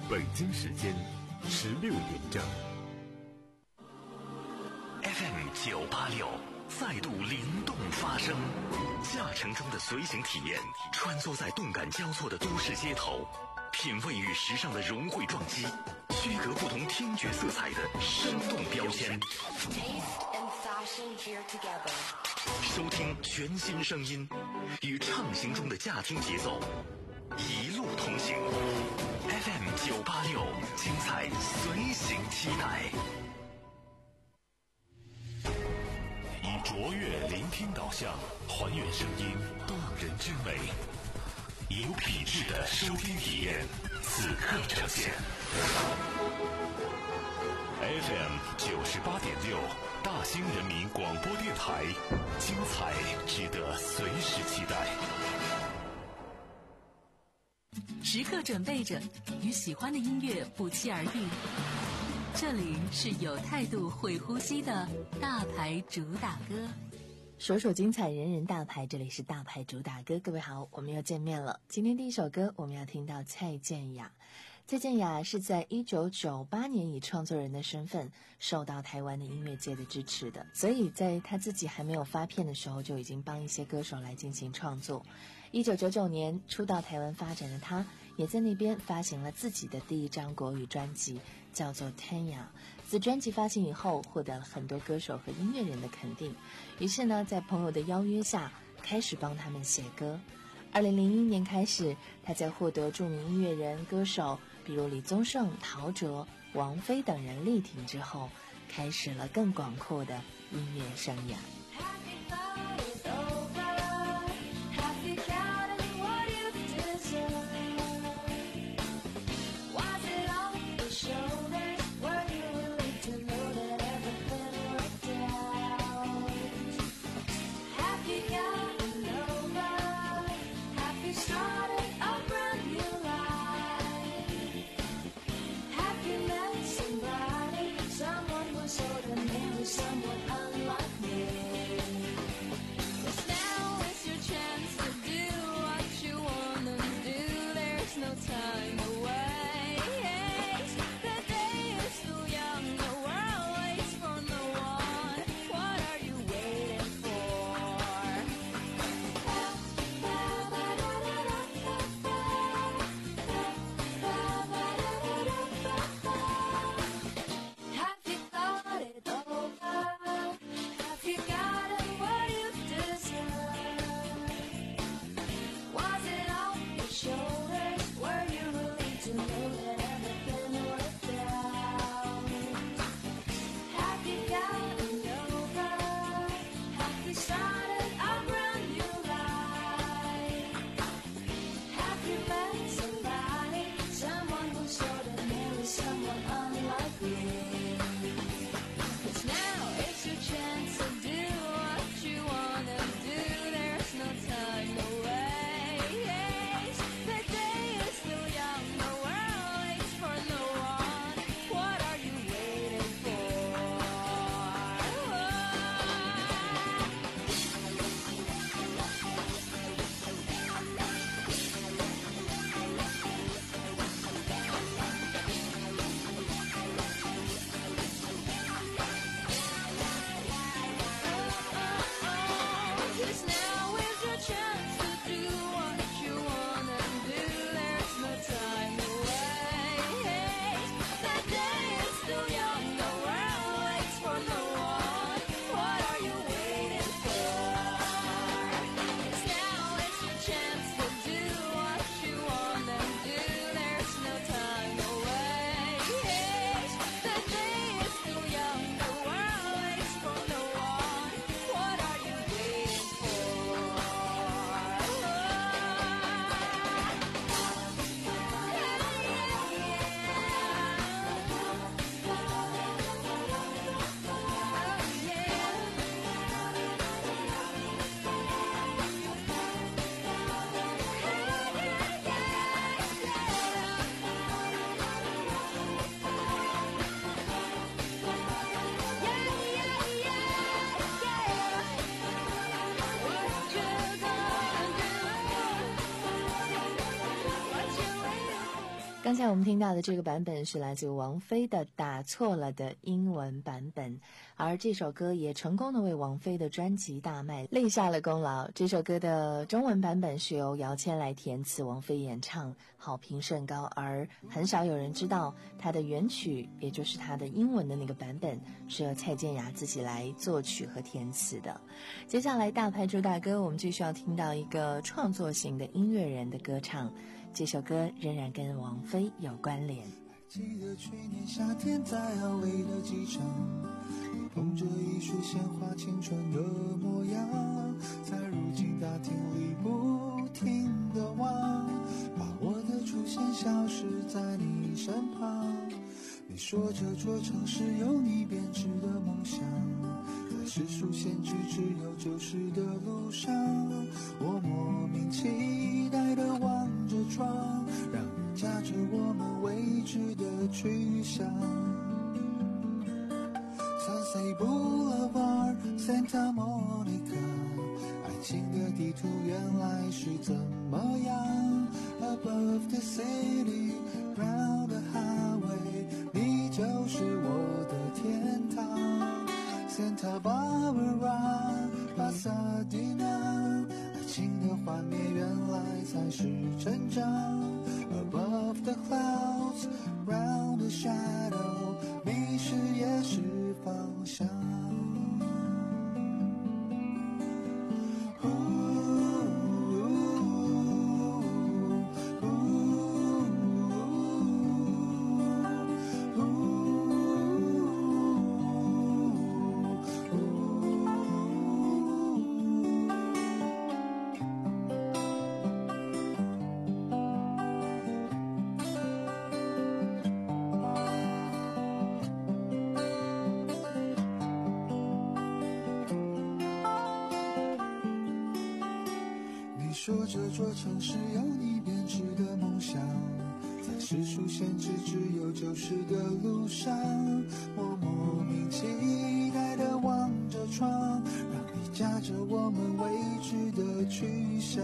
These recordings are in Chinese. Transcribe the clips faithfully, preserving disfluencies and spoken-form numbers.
北京时间十六点整。 F M 九八六再度灵动发声，驾乘中的随行体验，穿梭在动感交错的都市街头，品味与时尚的融汇撞击，区隔不同听觉色彩的生动标签。收听全新声音，与畅行中的驾听节奏，一路同行。F M 九八六，精彩随行期待。以卓越聆听导向，还原声音动人之美，有品质的收听体验，此刻呈现。F M 九十八点六，大兴人民广播电台，精彩值得随时期待。 时刻准备着，与喜欢的音乐不期而遇。这里是有态度会呼吸的大牌主打歌， 首首精彩，人人大牌。这里是大牌主打歌，各位好，我们又见面了。今天第一首歌我们要听到蔡健雅。蔡健雅是在一九九八年以创作人的身份受到台湾的音乐界的支持的，所以在他自己还没有发片的时候就已经帮一些歌手来进行创作。一九九九年初到台湾发展的他，也在那边发行了自己的第一张国语专辑，叫做《Tanya》。自专辑发行以后，获得了很多歌手和音乐人的肯定，于是呢，在朋友的邀约下，开始帮他们写歌。二零零一年开始，他在获得著名音乐人、歌手，比如李宗盛、陶喆、王菲等人力挺之后，开始了更广阔的音乐生涯。 Someone unlike me. 刚才我们听到的这个版本是来自王菲的打错了的英文版本，而这首歌也成功的为王菲的专辑大卖立下了功劳。这首歌的中文版本是由姚谦来填词，王菲演唱，好评甚高，而很少有人知道它的原曲，也就是它的英文的那个版本是由蔡健雅自己来作曲和填词的。接下来大牌主打歌，我们继续要听到一个创作型的音乐人的歌唱，这首歌仍然跟王菲有关联。 记得去年夏天在奥维的机场，你捧着一束鲜花，青春的模样，在如今大厅里不停地望，把我的出现消失在你身旁。你说这座城市有你编织的梦想，在世俗限制只有旧时的路上，我莫名期待地望着窗，让你驾着我们未知的去向。 Sunset Boulevard Santa Monica， 爱情的地图原来是怎么样， Above the city round the highway， 你就是我的天堂。 Santa Barbara Pasadena， 爱情的幻灭原来才是成长。 Above the clouds round the shadow， 迷失也是方向。说这座城市有你编织的梦想，在世俗限制只有旧时的路上，我莫名期待地望着窗，让你驾着我们未知的去向。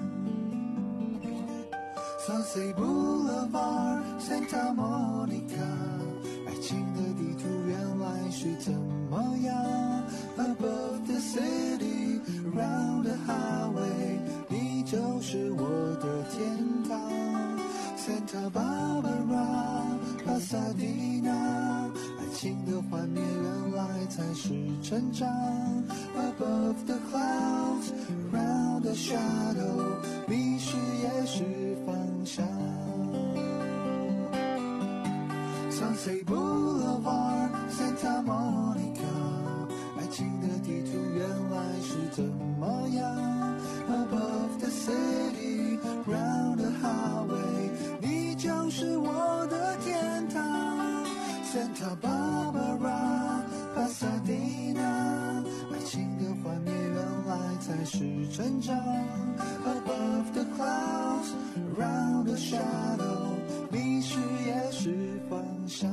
Sunset Boulevard Santa Monica， 爱情的地图原来是怎么样， Above the city round the highway， 你就是我的天堂。 Santa Barbara Pasadena， 爱情的幻灭原来才是成长。 Above the clouds round the shadow， 迷失也是方向。 Sunset Boulevard Santa Monica， 爱情的地图原来是怎么样， Above the city round the highway， 你就是我的天堂。 Santa Barbara Pasadena， 爱情的幻灭原来才是成长。 Above the clouds round the shadow， 迷失也是方向。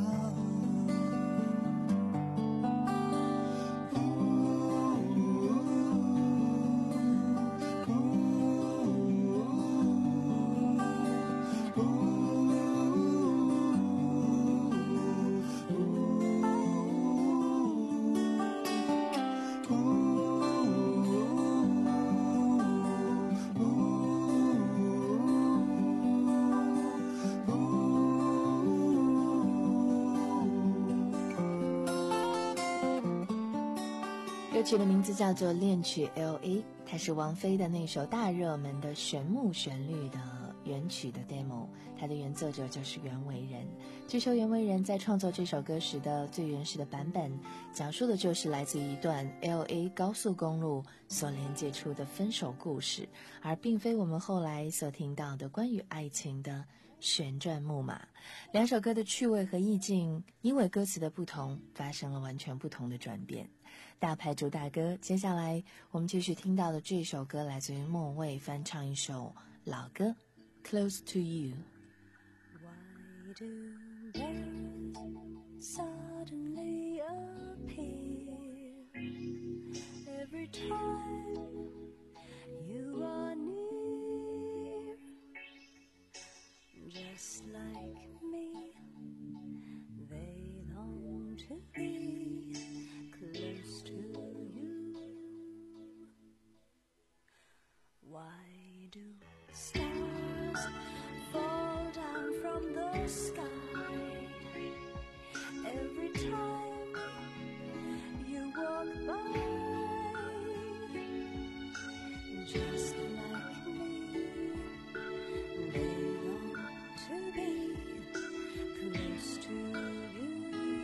歌曲的名字叫做《恋曲 L A》， 它是王菲的那首大热门的旋木旋律的原曲的 demo， 它的原作者就是袁惟仁。据说袁惟仁在创作这首歌时的最原始的版本，讲述的就是来自于一段 L A 高速公路所连接出的分手故事，而并非我们后来所听到的关于爱情的旋转木马。两首歌的趣味和意境因为歌词的不同发生了完全不同的转变。大牌主打歌，接下来我们继续听到的这首歌来自于莫蔚翻唱一首老歌 Close to You。 Why do birds suddenly appear every time you are near? Just like me, they long to be close to you. Why do stars fall down from the sky every time you walk by? Just like me, they long to be close to you.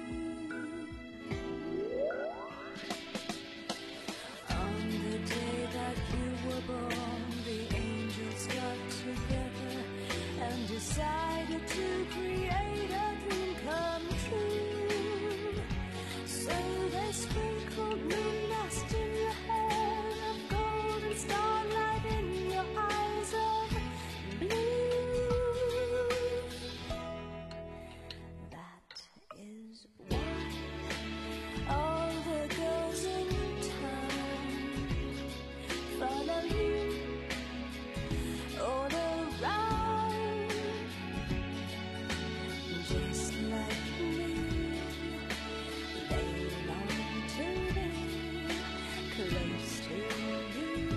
On the day that you were born, the angels got together and decided to create a dream come true. So they sprinkled moon dust in your hair, of gold and starlight in your eyes of blue. That is why all the girls in town follow you all around. Just like me, they long to be close to you.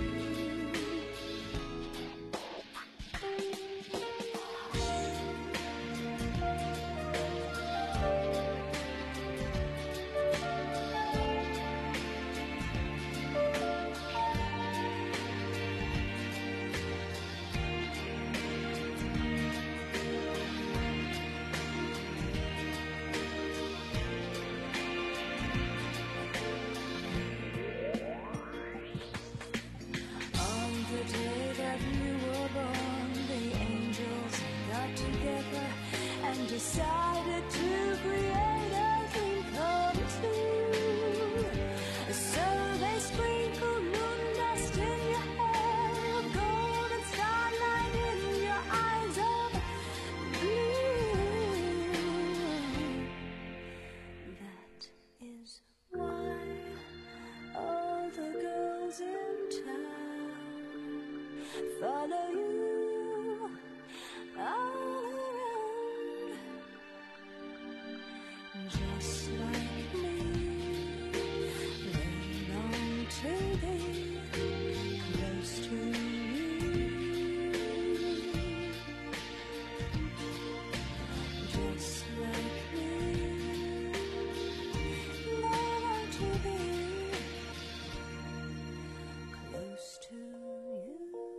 On the day that you were born, the angels got together and decided to create a dream come true. So they sprinkled moon dust in your hair, of gold and starlight in your eyes of blue. That is why all the girls in town follow you all around. Just like me, they long to be close to you. Just like me, they long to be close to you.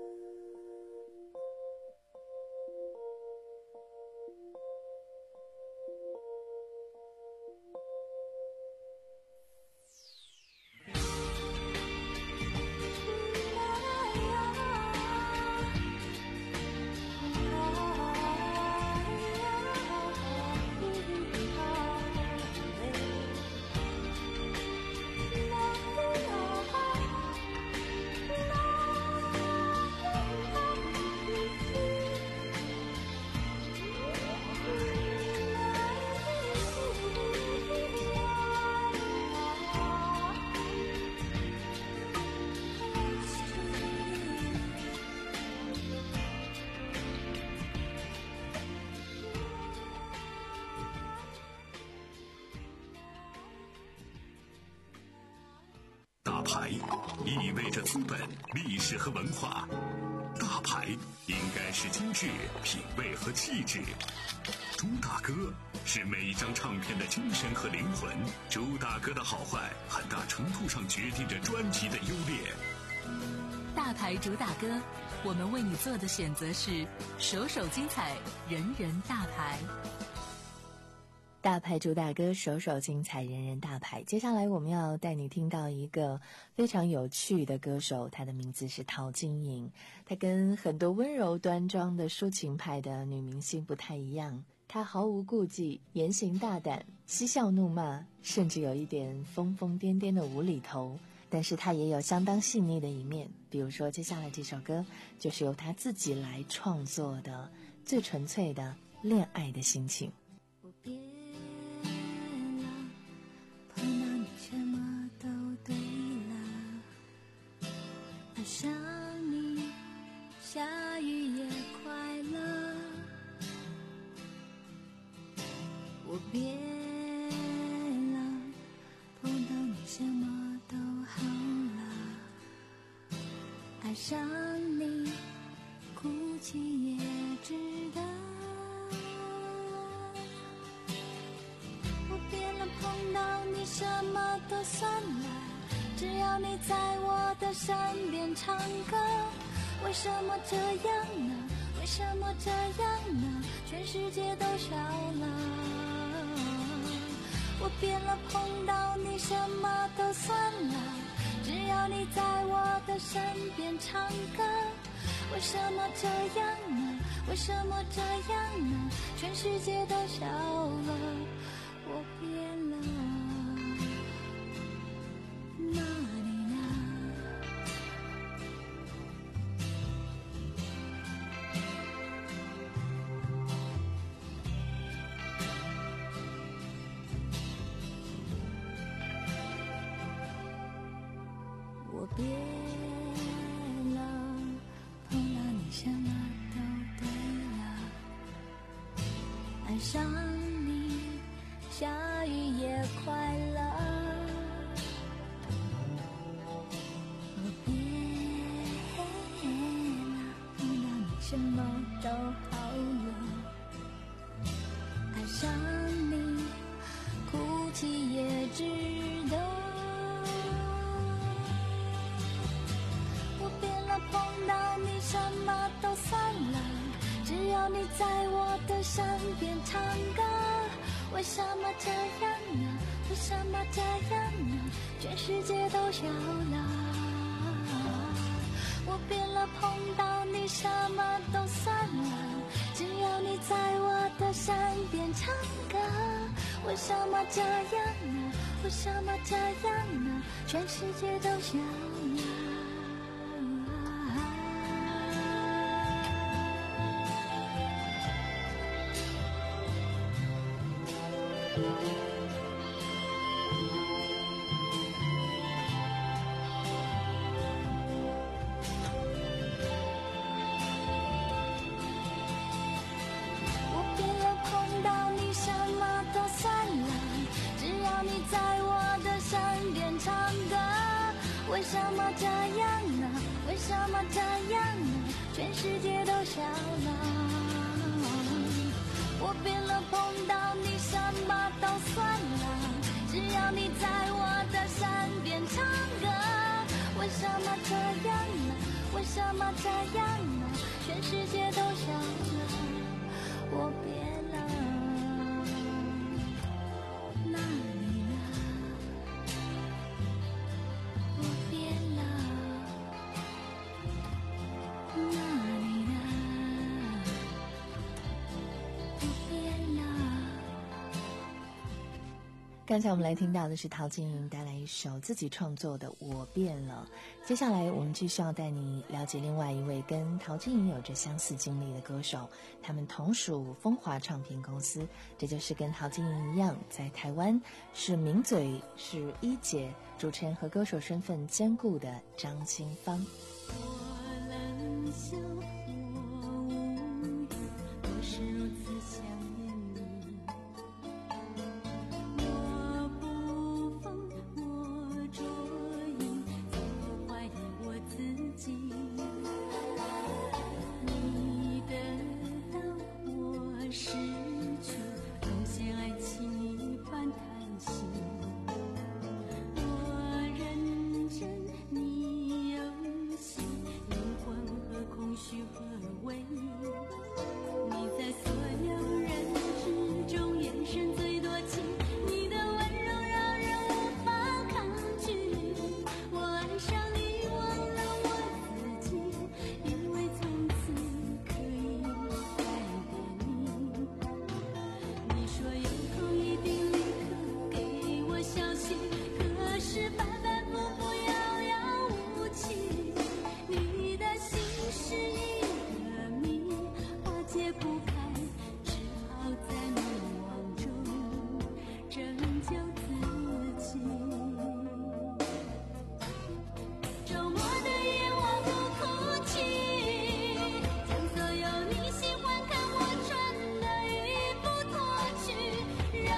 牌意味着资本、历史和文化，大牌应该是精致、品味和气质。朱大哥是每一张唱片的精神和灵魂，朱大哥的好坏很大程度上决定着专辑的优劣。 大牌主打歌，我们为你做的选择是首首精彩，人人大牌。 大牌主打歌，首首精彩，人人大牌。接下来我们要带你听到一个非常有趣的歌手，他的名字是陶晶莹。她跟很多温柔端庄的抒情派的女明星不太一样，她毫无顾忌，言行大胆，嬉笑怒骂，甚至有一点疯疯癫癫的无厘头。但是她也有相当细腻的一面，比如说接下来这首歌就是由她自己来创作的，最纯粹的恋爱的心情。 我变了，碰到你什么都对了，爱上你，下雨也快乐， 我变了，碰到你什么都好了，爱上你哭泣也值得。我变了，碰到你什么都算了，只要你在我的身边唱歌。为什么这样呢？为什么这样呢？全世界都笑了。我变了，碰到你什么都算了，只要你在我的身边唱歌。为什么这样呢？为什么这样呢？全世界都笑了。我变了，那你呢？我变了，碰到你什么都对了，爱上你下雨也快乐。我变了，碰到你什么都好了，爱上你哭泣也值得。我变了，碰到你什么都算了，只要你在我的身边唱歌。为什么这样呢？为什么这样呢？全世界都笑了。我变了，碰到你什么都算了，只要你在我的身边唱歌。为什么这样呢？为什么这样呢？全世界都笑了。我变了，碰到你什么都算了，只要你在我的身边唱歌。为什么这样呢？为什么这样呢？全世界都笑了。我变了，碰到你什么都算了，只要你在我的身边唱歌。为什么这样呢？为什么这样呢？全世界都笑了。我变了，那你呢？我变了，那你呢？我变了。 刚才我们来听到的是陶晶莹带来一首自己创作的《我变了》。接下来我们继续要带你了解另外一位跟陶晶莹有着相似经历的歌手，他们同属风华唱片公司，这就是跟陶晶莹一样，在台湾是名嘴，是一姐，主持人和歌手身份兼顾的张清芳。 我冷笑，我无语，我是如此想念你。我不疯，我捉影，总会怀疑我自己。你得到，我失去，奉献爱情一般叹息。我认真，你游戏，灵魂和空虚合为一。你在所有人之中，眼神最多情，你的温柔让人无法抗拒。我爱上你，忘了我自己，以为从此可以改变你。你说有空一定立刻给我消息，可是反反复复遥遥无期。你的心是一个谜，化解不开，只好在迷惘中拯救自己。周末的夜我不哭泣，将所有你喜欢看我穿的衣服脱去，让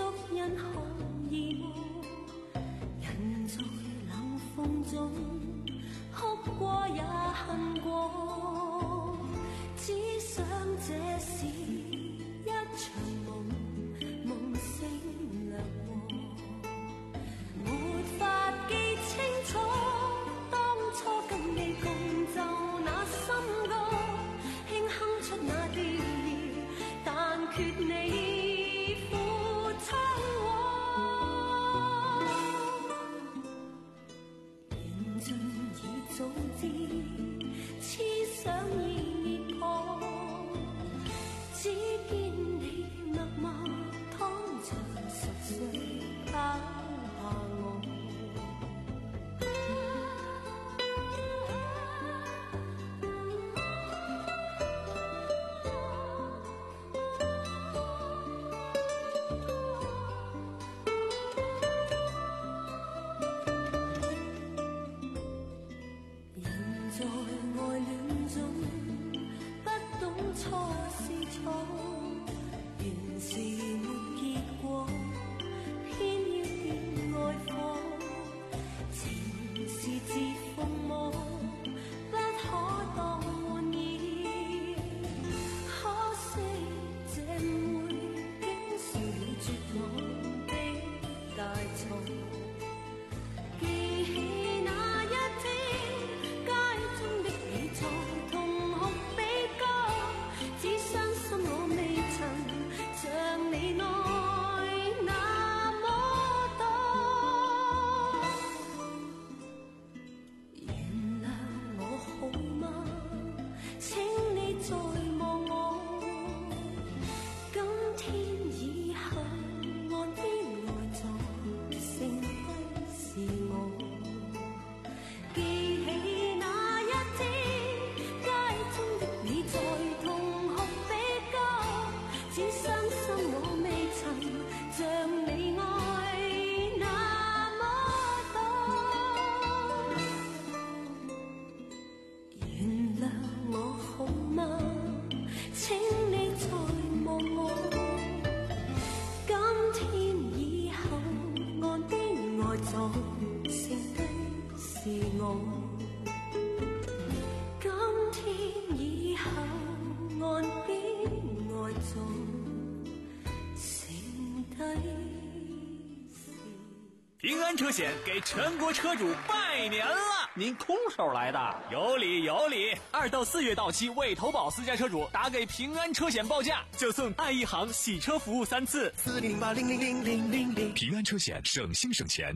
足因可以麼？人在冷風中哭過也恨過，只想這是一場夢，夢醒亮和，沒法記清楚當初跟你共奏那心歌，輕哼出那調兒，但缺你撫窗我，緣盡已早知，痴想已滅破，只見你默默躺着十歲拋下我。在愛戀中不懂錯是錯，原是沒結果，偏要變愛火，情是自奉魔，不可當玩意，可惜這誤會竟是你絕望的大錯。記起那一天在同學比歌，只傷心我未曾像你愛那麼多。原諒我好嗎？請你再望我，今天以後岸邊愛坐，剩低是我。記起那一天在同學比歌，只傷心我未曾像你愛那麼多。原諒我好嗎？請你再望我，今天以後岸邊愛坐，剩低是我。岸邊愛坐，剩低是。 平安車險給全國車主拜年了！ 您空手來的？ 有理有理！二到四月到期未投保私家車主，打給平安車險報價，就送愛一行洗車服務三次。 四零八零零零零零零，平安車險省心省錢。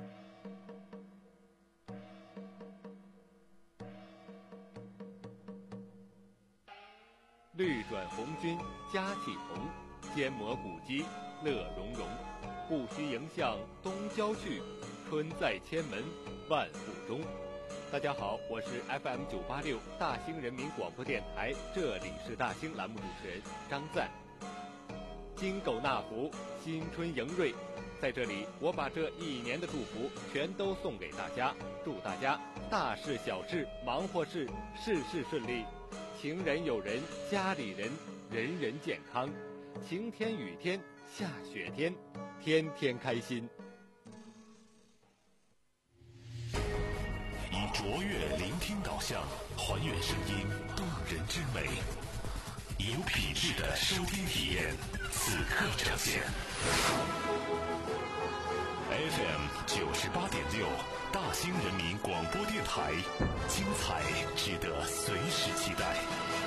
绿转红军佳气同，坚磨古肌乐融融。不须迎向东郊去，春在千门万户中。大家好，我是 F M 九八六大兴人民广播电台，这里是大兴栏目主持人张赞。金狗纳福，新春迎瑞，在这里我把这一年的祝福全都送给大家，祝大家大事小事忙活事事事顺利，情人友人家里人人人健康，晴天雨天下雪天天天开心。 以卓越聆听导向，还原声音动人之美，以有品质的收听体验，此刻呈现。F M 九十八点六，大兴人民广播电台，精彩值得随时期待。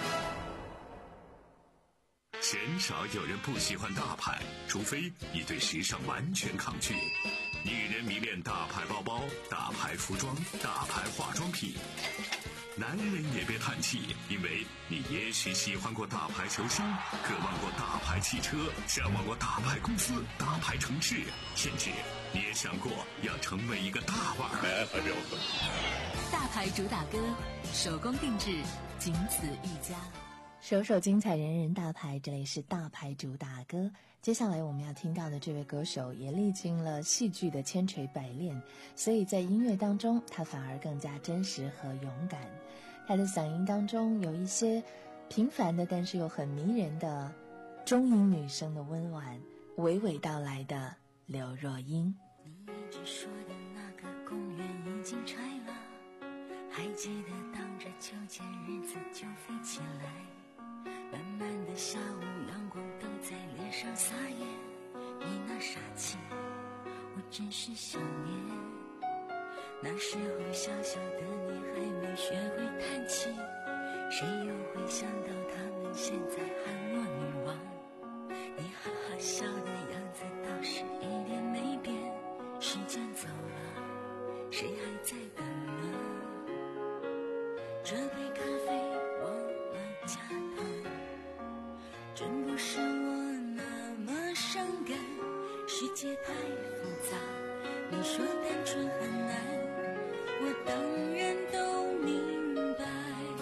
鲜少有人不喜欢大牌，除非你对时尚完全抗拒。女人迷恋大牌包包、大牌服装、大牌化妆品。男人也别叹气，因为你也许喜欢过大牌球星，渴望过大牌汽车，向往过大牌公司、大牌城市，甚至你也想过要成为一个大腕儿。 大牌主打歌，手工定制，仅此一家。 首首精彩人人大牌，这里是大牌主打歌。接下来我们要听到的这位歌手也历经了戏剧的千锤百炼，所以在音乐当中他反而更加真实和勇敢。他的嗓音当中有一些平凡的但是又很迷人的中音女声的温婉， 娓娓道来的刘若英。 你一直说的那个公园已经拆了，还记得当着秋千日子就飞起来，慢慢的下午阳光都在脸上撒野，你那傻气我真是想念。那时候小小的你还没学会叹气，谁又会想到他们现在喊我女王。你哈哈笑的样子倒是一点没变，时间走了，谁还在等呢？这杯咖啡忘了加糖，真不是我那么伤感，世界太复杂，你说单纯很难，我当然都明白。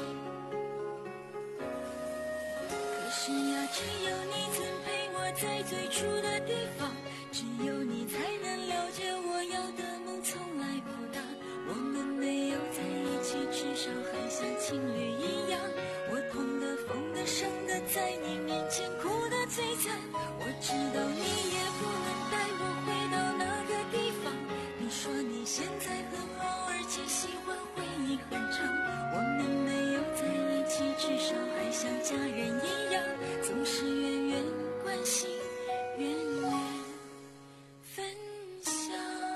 可是呀，只有你曾陪我在最初的地方，只有你才能了解我要的梦从来不大。我们没有在一起，至少还像情侣一样。我痛的、疯的、伤的，在你面前哭得最惨。我知道你也不能带我回到那个地方。你说你现在很好，而且喜欢回忆很长。我们没有在一起，至少还像家人一样，总是远远关心，远远分享。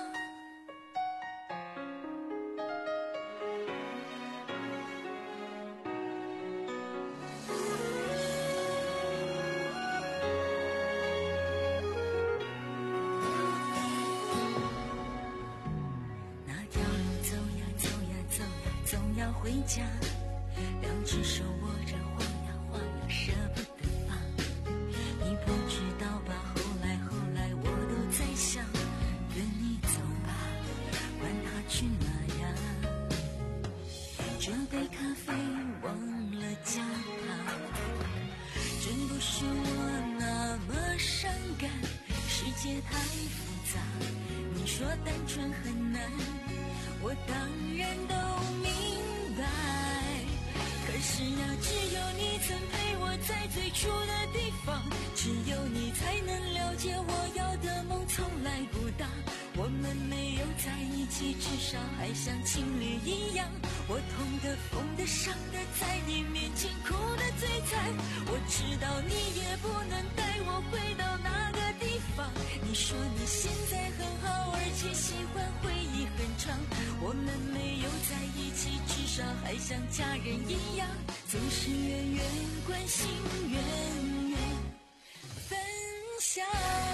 那条路走呀走呀走呀，总要回家，两只手握着晃呀晃呀，舍不得放。你不知道吧，后来后来我都在想，跟你走吧，管他去哪呀。这杯咖啡忘了加糖，真不是我那么伤感，世界太复杂，你说单纯很难，我当然都明白。可是呀，只有你曾陪我在最初的地方，只有你才能了解我要的梦从来不大。我们没有在一起，至少还像情侣一样。我痛的、疯的、伤的，在你面前哭得最惨。我知道你也不能带我回到那个地方。你说你现在很好，而且喜欢回忆很长。我们没有在一起，至少还像家人一样，总是远远关心，远远分享。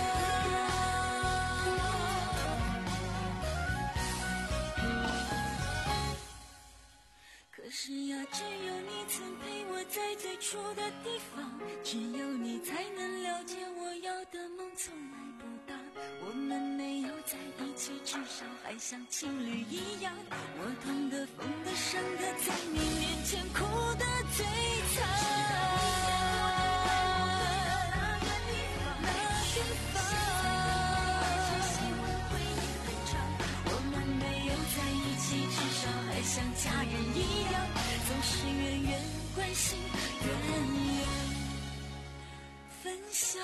可是呀，只有你曾陪我在最初的地方，只有你才能了解我要的梦从来不大。我们没有在一起，至少还像情侣一样。我痛的、疯的、伤的，在你面前哭得最惨。像家人一样，总是远远关心，远远分享。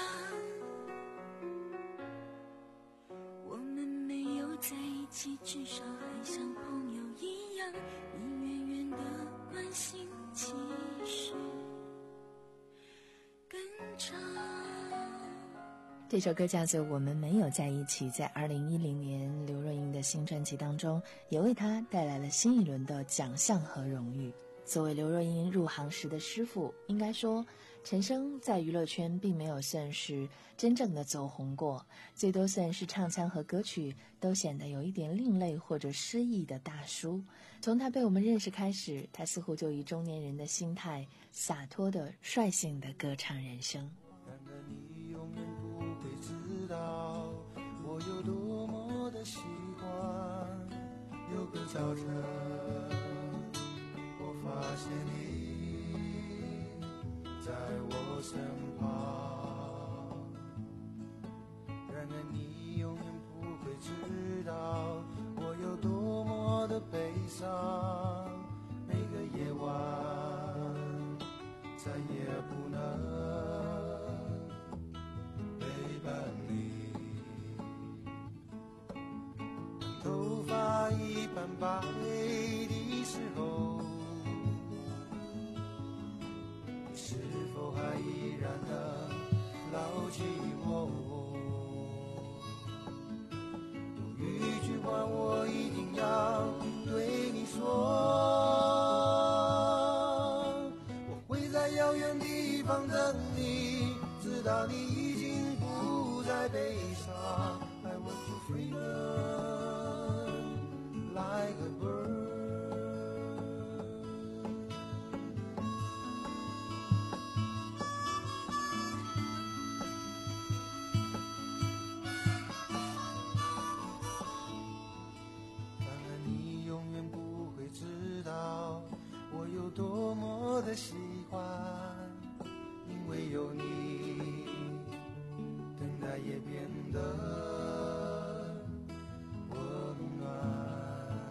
我们没有在一起，至少还像朋友一样，你远远的关心，其实更长。 这首歌叫做《我们没有在一起》，在二零一零年刘若英的新专辑当中，也为她带来了新一轮的奖项和荣誉。作为刘若英入行时的师傅，应该说陈升在娱乐圈并没有算是真正的走红过，最多算是唱腔和歌曲都显得有一点另类或者诗意的大叔。从他被我们认识开始，他似乎就以中年人的心态洒脱的率性的歌唱人生。 我有多么的喜欢，有个早晨我发现你在我身旁，然而你永远不会知道我有多么的悲伤，每个夜晚再也不能陪伴你。 斑白的时候，你是否还依然能牢记我？有一句话我一定要对你说，我会在遥远地方等你，直到你已经不再悲伤。I want you freedom like a bird。当然你永远不会知道我有多么的喜欢，因为有你，等待也变得温暖。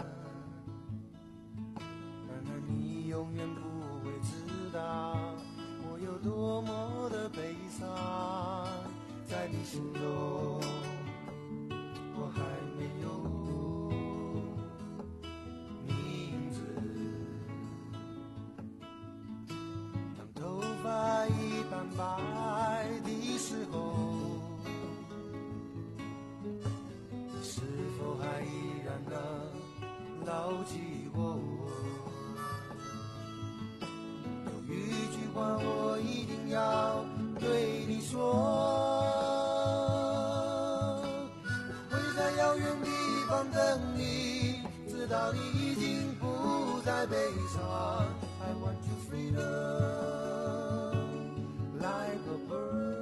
然而你永远不会知道我有多么的悲伤，在你心中我还没有名字。当头发已斑白的时候，你是否还依然能牢记我？有一句话我一定要对你说，我会在遥远地方等你，直到你已经不再悲伤。I want you freedom like a bird。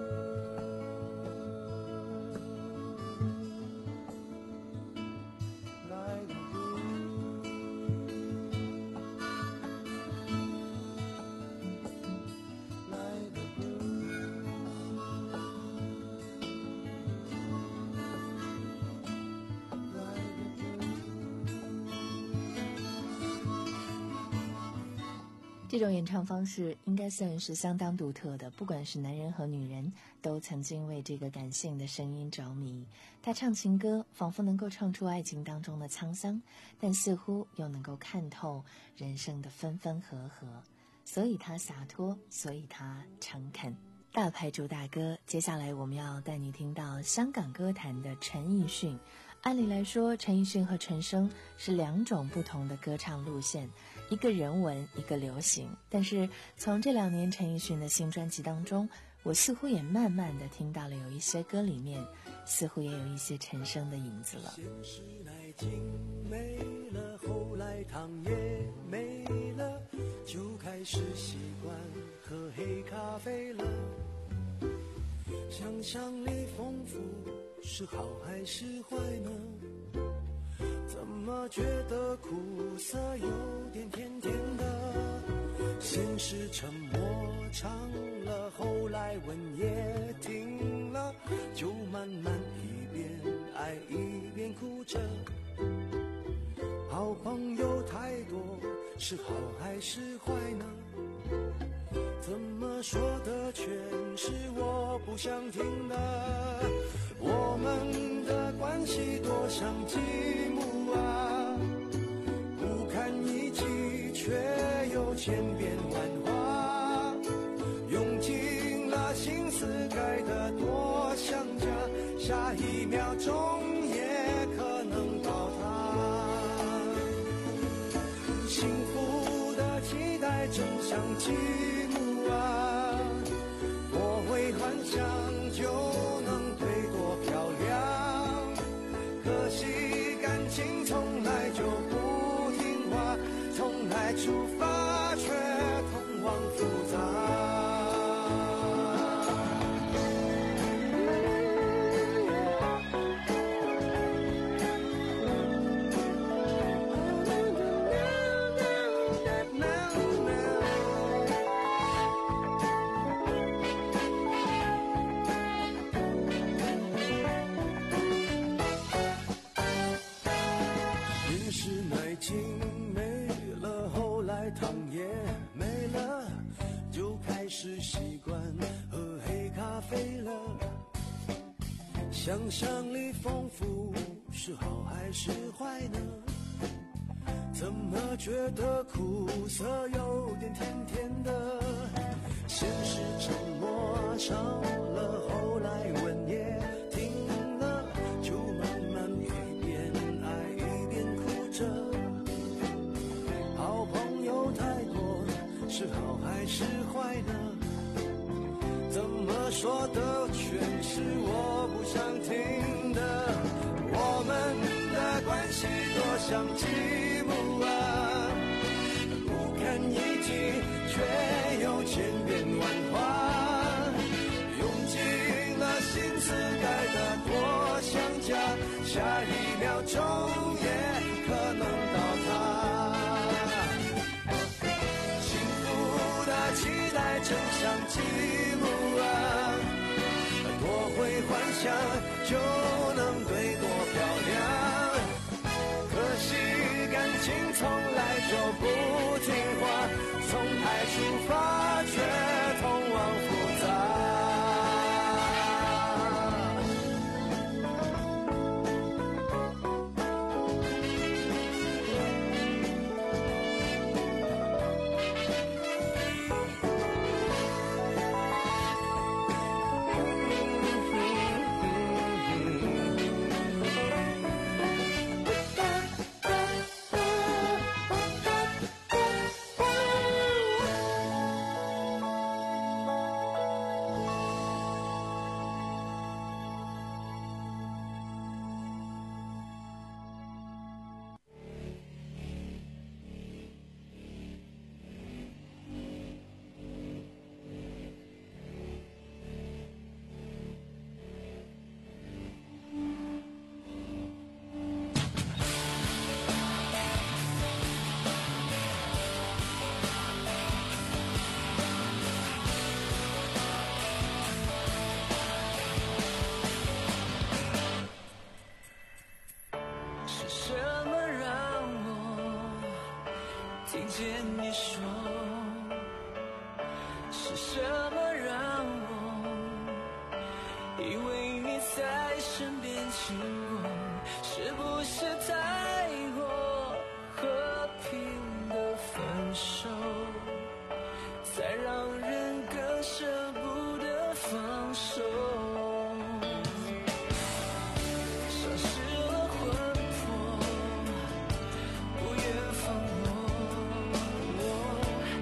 这种演唱方式应该算是相当独特的，不管是男人和女人都曾经为这个感性的声音着迷。他唱情歌仿佛能够唱出爱情当中的沧桑，但似乎又能够看透人生的分分合合，所以他洒脱，所以他诚恳。大牌主打歌，接下来我们要带你听到香港歌坛的陈奕迅。按理来说，陈奕迅和陈升是两种不同的歌唱路线，一个人文，一个流行。但是从这两年陈奕迅的新专辑当中，我似乎也慢慢的听到了有一些歌里面似乎也有一些陈升的影子了。 先是奶精没了，后来糖也没了，就开始习惯喝黑咖啡了。想象力丰富是好还是坏呢？怎么觉得苦涩有点甜甜的？先是沉默唱了，后来吻也停了，就慢慢一边爱一边哭着。好朋友太多是好还是坏呢？怎么说的全是我不想听的？我们的关系多像积木啊，不堪一击却又千变万化，用尽了心思盖得多像家，下一秒钟也可能倒塌。幸福的期待正像积木啊，我会幻想就能对多漂亮，可惜感情从来就不听话，从来出发却通往复杂。糖也没了，就开始习惯喝黑咖啡了。想象力丰富是好还是坏呢？ 怎么觉得苦涩有点甜甜的？先是沉默少了，后来吻也停了，就慢慢一边爱一边哭着。好朋友太多，是好还是坏呢？怎么说的全是我不想听的。我们的关系多像积木啊，不堪一击，却又千变万化，用尽了心思盖得多像家，下一秒钟也可能倒塌。幸福的期待真像积木啊，多会幻想就能对多漂亮，可惜感情从来就不听话，从爱出发却通往复杂。听见你说，是什么让我以为你在身边经过？是不是太过和平的分手，才让人更舍不得放手？像失了魂魄，不愿放我。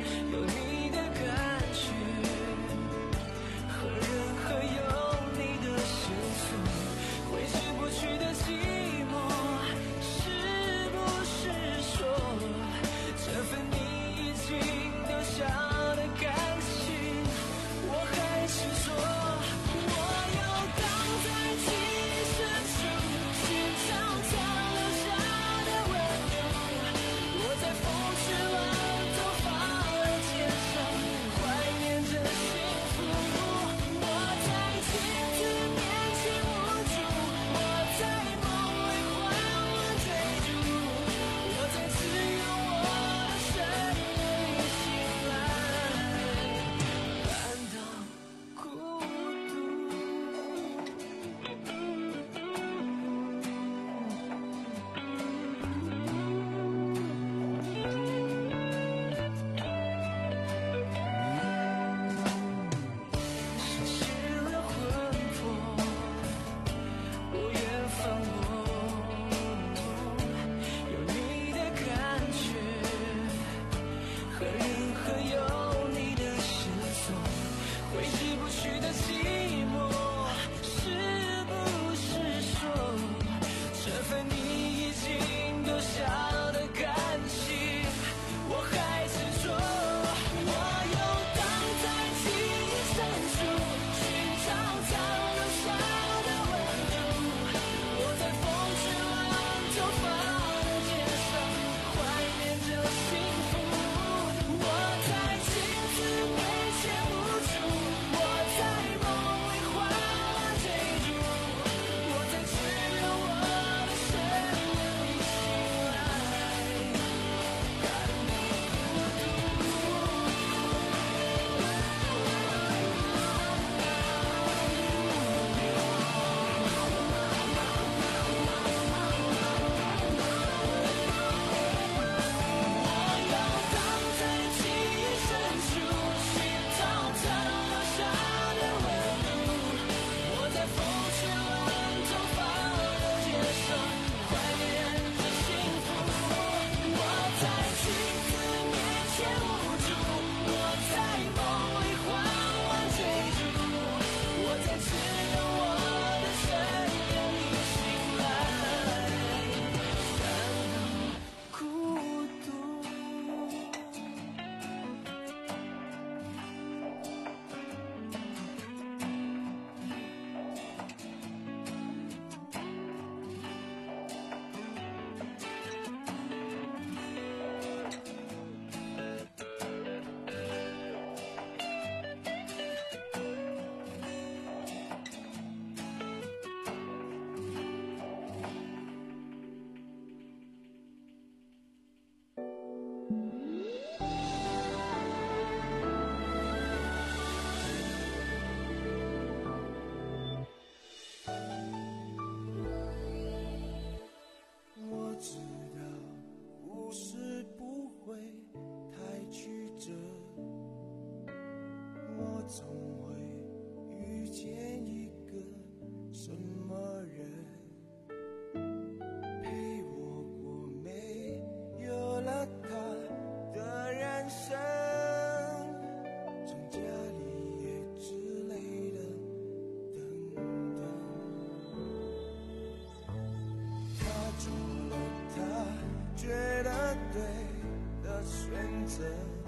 对的选择，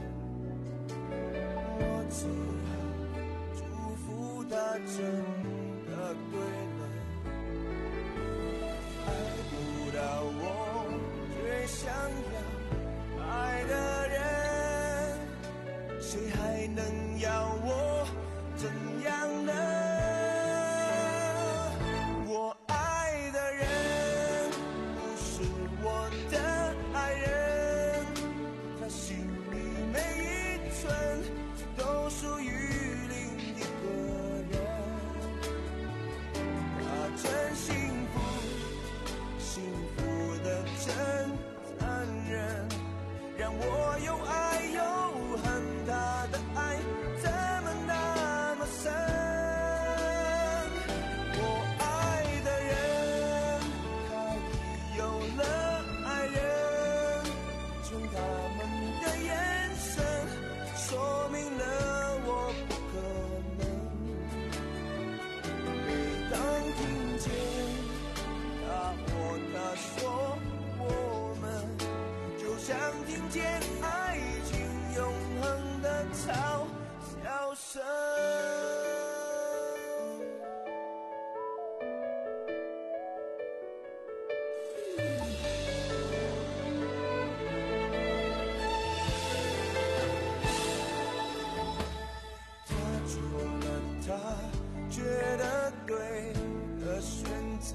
我只好祝福他真的对了。爱不到我最想要爱的人，谁还能要我怎样呢？我爱的人不是我的爱人，他心里每一寸都属于另一个人。他真幸福，幸福的真残忍，让我又爱又恨。他的爱怎么那么深？我爱的人，他已有了爱人，从他们的眼神说明了我不可能。每当听见他或她说我们，就像听见爱情永恒的嘲笑声。他做了他觉得对的选择，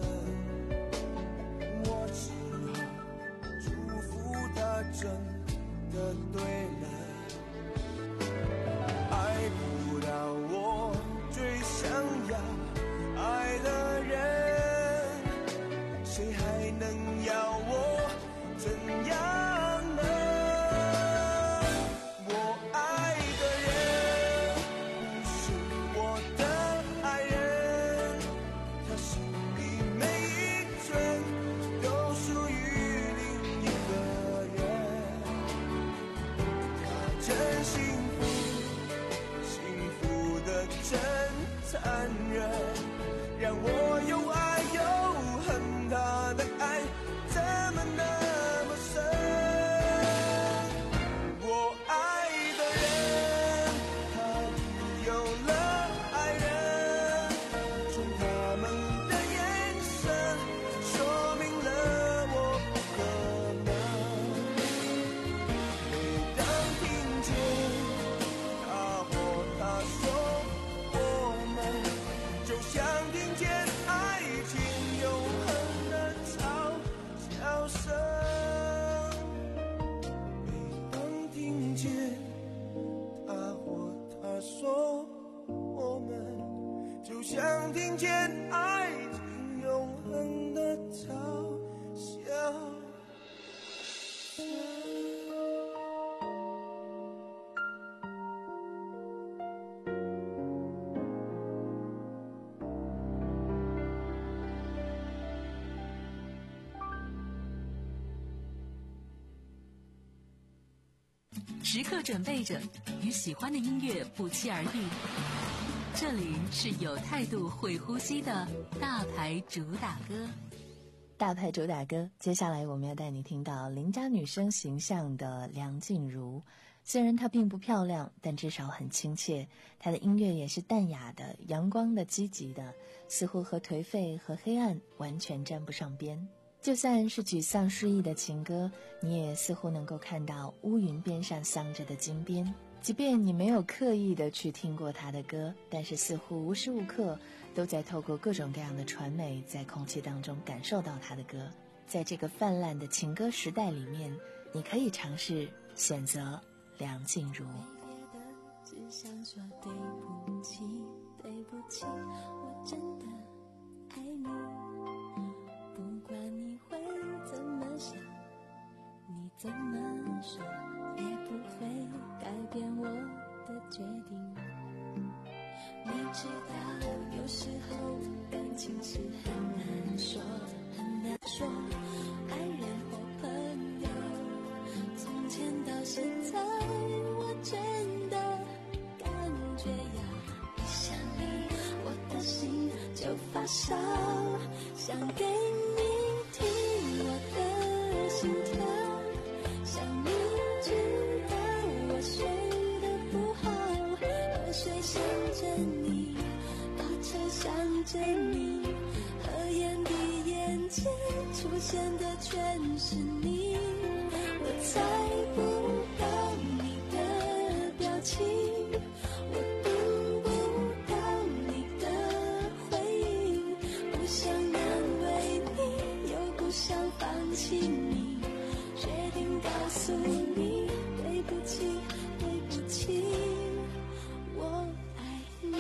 我只好祝福他真的对了。爱不到我最想要爱的人，谁还能要我怎样呢？我爱的人不是我的爱人，他心里每一寸都属于另一个人。他真幸福，幸福的真残忍，让我又爱又恨。他的爱怎么那么深？我爱的人，他已有了爱人，从他们的眼神说明了我不可能。每当听见他或她说我们，就像听见爱情永恒的嘲笑声。每当听见他或她说我们，就像听见爱情永恒的嘲笑声。 时刻准备着，与喜欢的音乐不期而遇。这里是有态度、会呼吸的大牌主打歌。 大牌主打歌，接下来我们要带你听到邻家女生形象的梁静茹。虽然她并不漂亮，但至少很亲切。她的音乐也是淡雅的、阳光的、积极的，似乎和颓废和黑暗完全沾不上边。就算是沮丧失意的情歌，你也似乎能够看到乌云边上镶着的金边。即便你没有刻意的去听过他的歌，但是似乎无时无刻都在透过各种各样的传媒，在空气当中感受到他的歌。在这个泛滥的情歌时代里面，你可以尝试选择梁静茹。 只想说对不起，对不起，我真的爱你。不管你会怎么想，你怎么说，也不会改变我的决定。你知道有时候感情是很难说，很难说，爱人或朋友，从前到现在我真的感觉要一想你，我的心就发烧，想给你听我的心跳， 着你，合眼的眼前出现的全是你，我猜不到你的表情，我读不到你的回应，不想难为你，又不想放弃你，决定告诉你对不起，对不起，我爱你。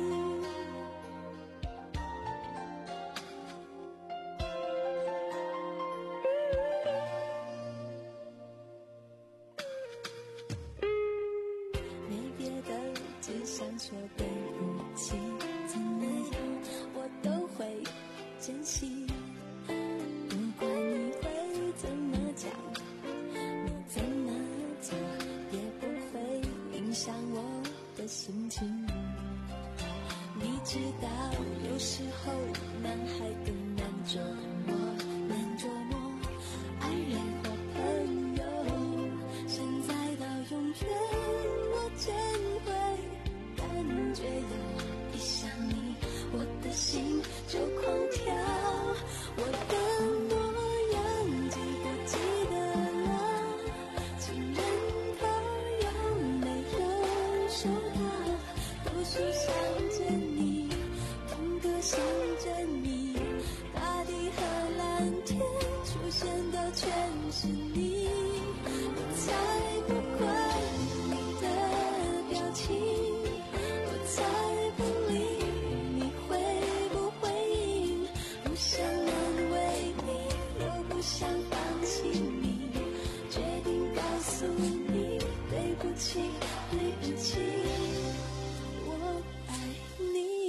没别的，只想说对不起，怎么样我都会珍惜，不管你会怎么讲，你怎么做也不会影响我的心情。你知道有时候男孩更难捉摸，难捉摸爱人或朋友，现在到永远我真会感觉有一想你，我的心就狂跳，我的模样记不记得了，情人他有没有收到，都是想着你，风格想着你，大地和蓝天出现的全是你，我猜不惯你的表情，我猜不理你会不回应，不想难为你，又不想放弃你，决定告诉你对不起，对不起，我爱你。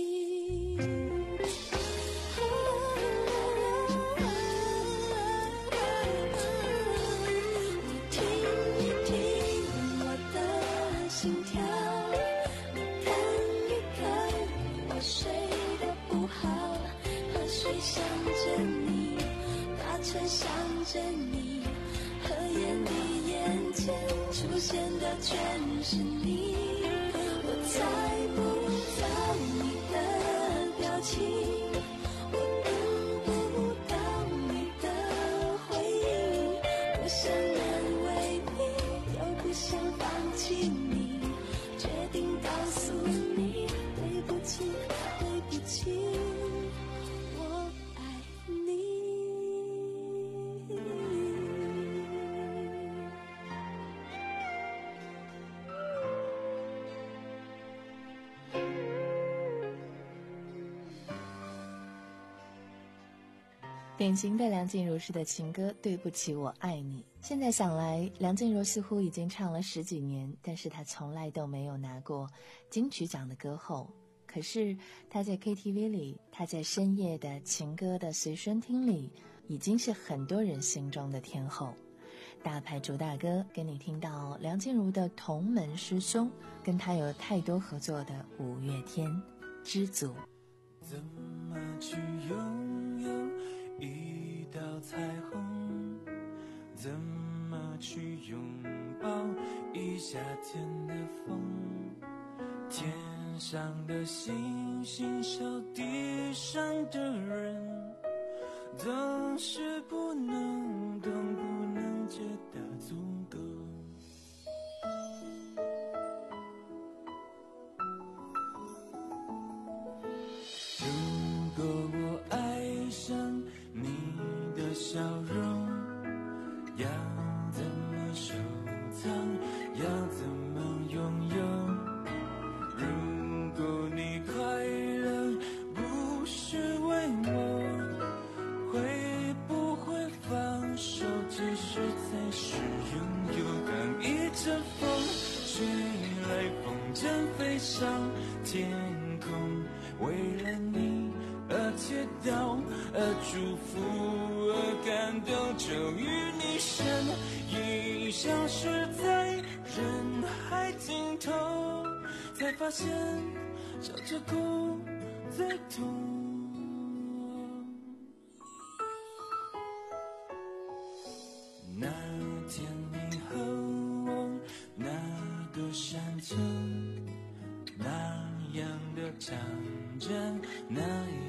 你听一听我的心跳，你看一看我睡得不好，河水想着你，大船想着你，合眼的眼前出现的全是你，我猜不到你的表情，我读不到你的回应，不想难为你，又不想放弃你，决定告诉你对不起，对不起，我爱你。 典型的梁静茹式的情歌，对不起我爱你。现在想来，梁静茹似乎已经唱了十几年，但是她从来都没有拿过金曲奖的歌后。可是她在 K T V 里，她在深夜的情歌的随身听里，已经是很多人心中的天后。大牌主打歌给你听到梁静茹的同门师兄，跟她有太多合作的五月天，知足。 怎么去拥有一道彩虹，怎么去拥抱一夏天的风，天上的星星笑地上的人，总是不能懂，不能觉得足够。如果我爱上你的笑容，要怎么收藏，要怎么拥有？如果你快乐不是为我，会不会放手，只是才是拥有？当一阵风吹来，风筝飞上天空，为了你而祈祷，而祝福，而感动，终于你身影消失在人海尽头，才发现笑着哭最痛。那天你和我那个山丘，那样的长着那一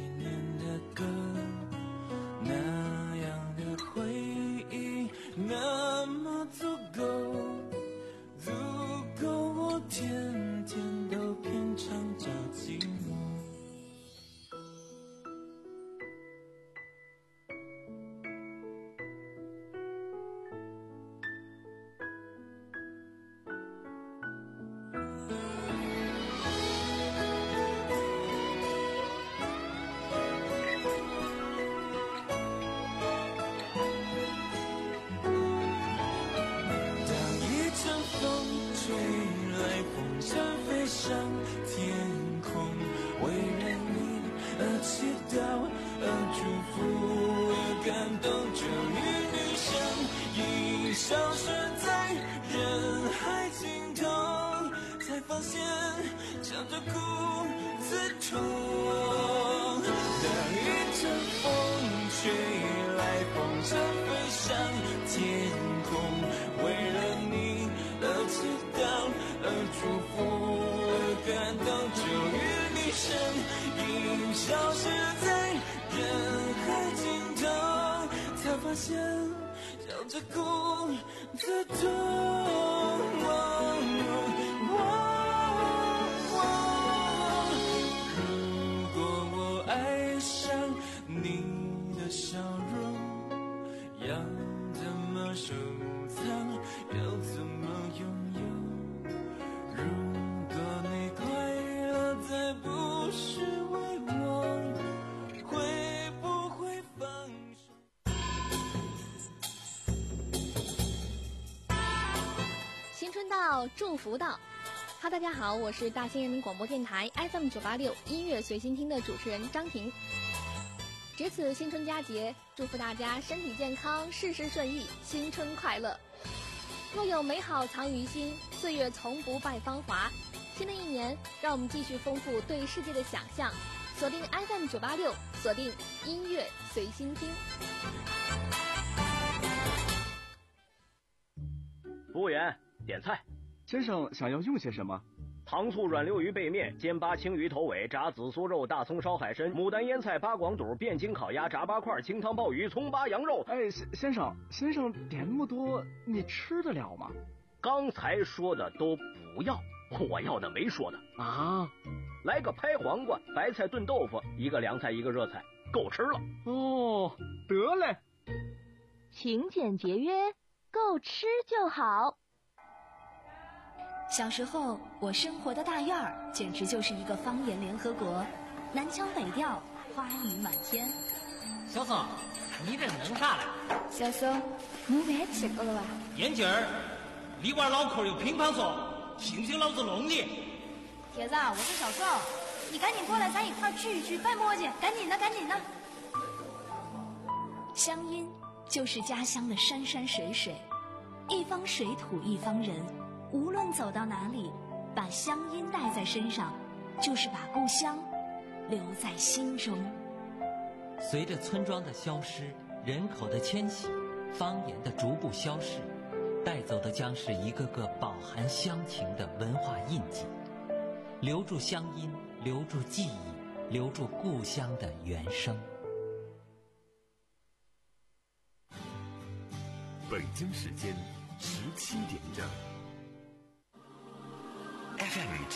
这一女生已消失在人海尽头，才发现笑着哭自痛。当一阵风吹来，风筝飞上天空，为了你而祈祷，而祝福，而感动。这一女生已消失在人海尽头，才发现笑着哭自痛。如果我爱上你的笑容，要怎么收藏，要怎么拥有？如果你快乐再不是为我，会不会放手？ 新春到，祝福到。哈，大家好，我是大兴人民广播电台 F M 九八六音乐随心听的主持人张婷。值此新春佳节，祝福大家身体健康，事事顺意，新春快乐。若有美好藏于心，岁月从不败芳华。新的一年，让我们继续丰富对世界的想象。锁定 F M 九八六，锁定音乐随心听。 服务员，点菜。 先生想要用些什么？ 糖醋软溜鱼背面、煎八青鱼头尾、炸紫苏肉、大葱烧海参、牡丹腌菜、八广肚、汴京烤鸭、炸八块、清汤鲍鱼、葱八羊肉。 哎，先生，先生点那么多，你吃得了吗？ 刚才说的都不要，我要的没说的啊。 来个拍黄瓜、白菜炖豆腐，一个凉菜，一个热菜，够吃了。 哦，得嘞。 勤俭节约，够吃就好。 小时候，我生活的大院儿简直就是一个方言联合国，南腔北调，花语满天。 小宋，你这弄啥嘞？ 小宋，你饭吃过了吧？ 眼镜儿，里边脑壳有乒乓球，信不信老子弄你？ 铁子，我是小宋，你赶紧过来，咱一块儿聚一聚，别磨叽，赶紧的，赶紧的。乡音就是家乡的山山水水，一方水土一方人。无论走到哪里，把乡音带在身上，就是把故乡留在心中。 随着村庄的消失，人口的迁徙，方言的逐步消逝，带走的将是一个个饱含乡情的文化印记。留住乡音，留住记忆，留住故乡的原声。 北京时间十七点整。F M